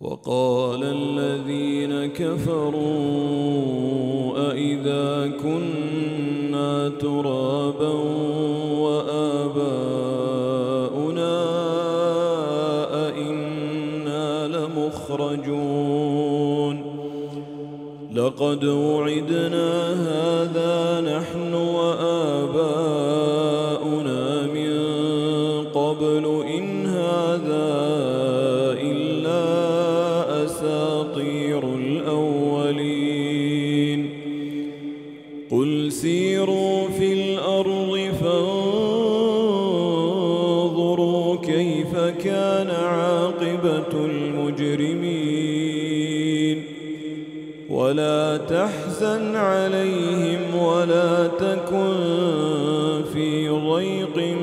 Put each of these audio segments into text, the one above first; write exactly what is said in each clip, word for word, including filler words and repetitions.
وقال الذين كفروا أإذا كنا ترابا وآباؤنا أإنا لمخرجون لقد وعدنا هذا نحن وآباؤنا من قبل إن هذا إلا أساطير الأولين قل سيروا في الأرض فانظروا كيف كان عاقبة المجرمين ولا تحزن عليهم ولا تكن في ضيق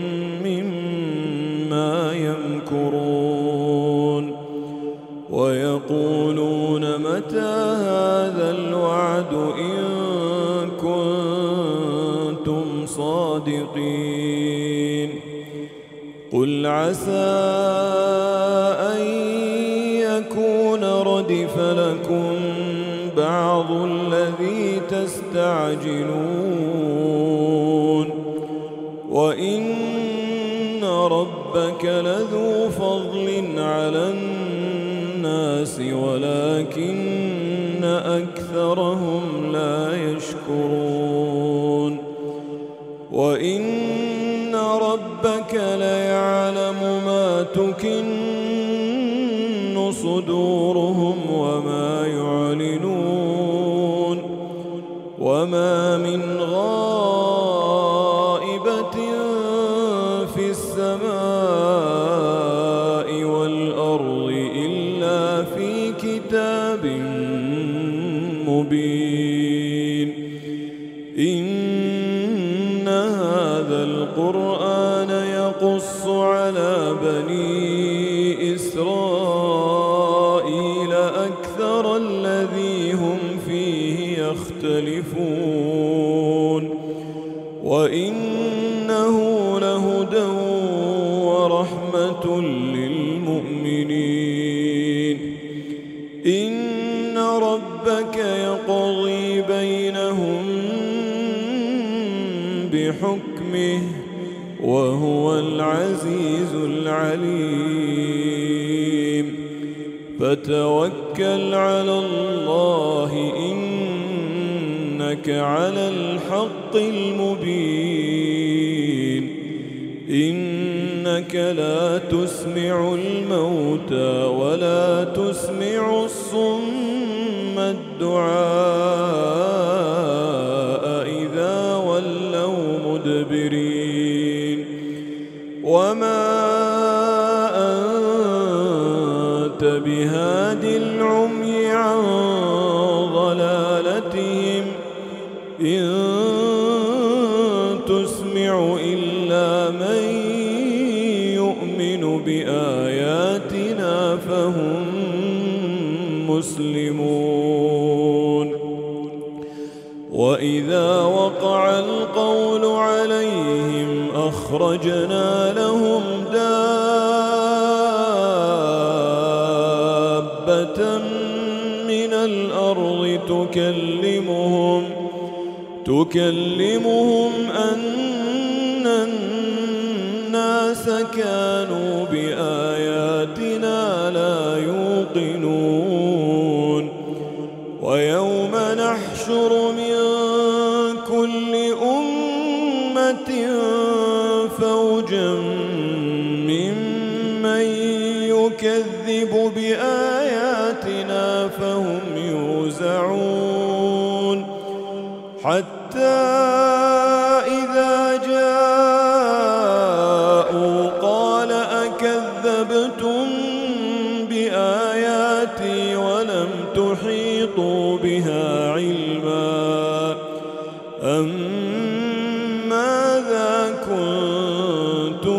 مما يمكرون ويقولون متى هذا الوعد إن كنتم صادقين قل عسى أن يكون ردف لكم بعض الذي تستعجلون وإن ربك لذو فضل على الناس ولكن أكثرهم لا يشكرون وإن ربك ليعلم ما تكن صدورهم وما يعلنون وما من غائبة في السماء والأرض إلا في كتاب مبين إن هذا القرآن يقص على بني إسرائيل أكثر الذي هم فيه يختلفون وإنه لهدى ورحمة للمؤمنين إن ربك يقضي بينهم بحكمه وهو العزيز العليم فتوكل على الله إنك على الحق المبين إنك لا تسمع الموتى ولا تسمع الصم الدعاء إذا ولوا مدبرين وما أنت بهاد العمي عن ضلالتهم إن تسمع إلا من يؤمن بآياتنا فهم مسلمون وإذا وقع القول عليهم أخرجنا لهم دابة من الأرض تكلمهم تكلمهم أن الناس كانوا بآياتنا لا يوقنون ويوم نحشر من كل أمة فوجا ممن يكذب بآياتنا فهم يوزعون حتى إذا جاءوا قال أكذبتم بآياتي ولم تحيطوا بها علما أم ماذا كنتم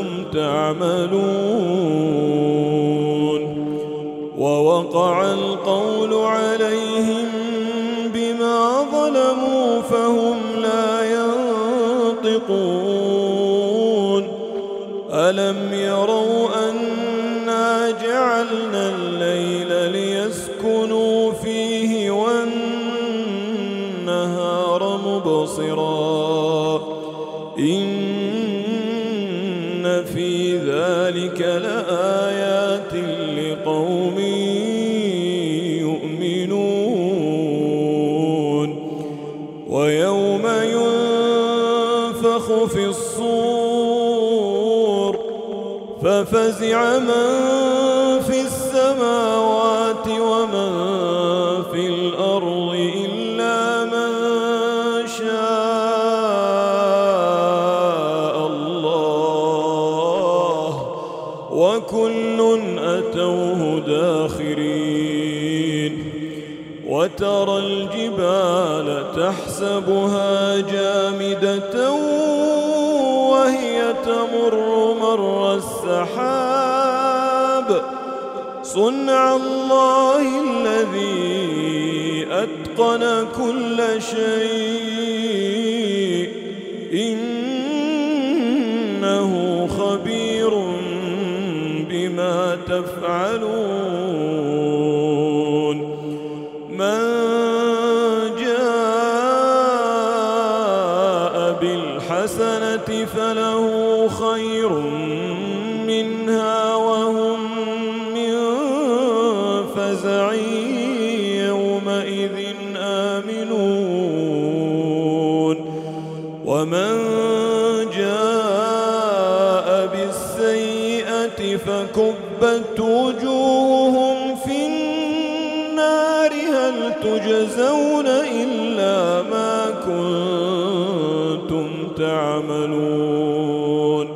تعملون ووقع القول عليهم بما ظلموا فهم لا ينطقون ألم يروا أنا جعلنا الليل ناصرا إن في ذلك لآيات لقوم يؤمنون ويوم ينفخ في الصور ففزع من في السماوات ومن في الأرض إلا من شاء الله وكل أتوه داخرين وترى الجبال تحسبها جامدة وهي تمر مر السحاب صنع الله الذي أتقن كل شيء إنه خبير بما تفعلون من جاء بالحسنة فله خير منها وهم من فزع يومئذ آمنون ومن جاء بالسيئة فكبت وجوههم في النار هل تجزون إلا ما كنتم تعملون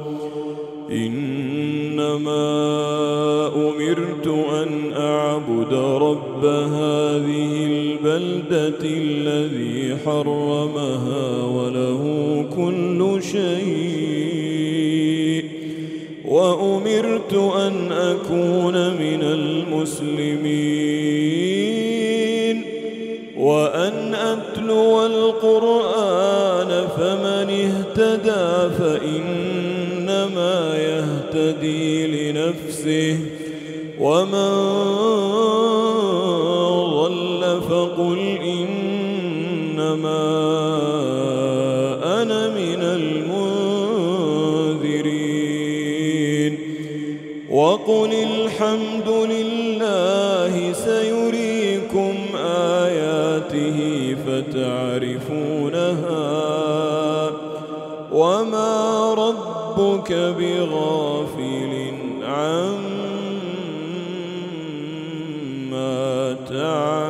إنما أمرت أن أعبد رب هذه البلدة الذي حرمها وله كل شيء وأمرت أن أكون من المسلمين وأن أتلو القرآن فمن اهتدى فإنما يهتدي لنفسه ومن ضل فقل إنما أنا من المنذرين وقل الحمد لله سيريكم آياته فتعرفونها وما ربك بغافل عما تعملون.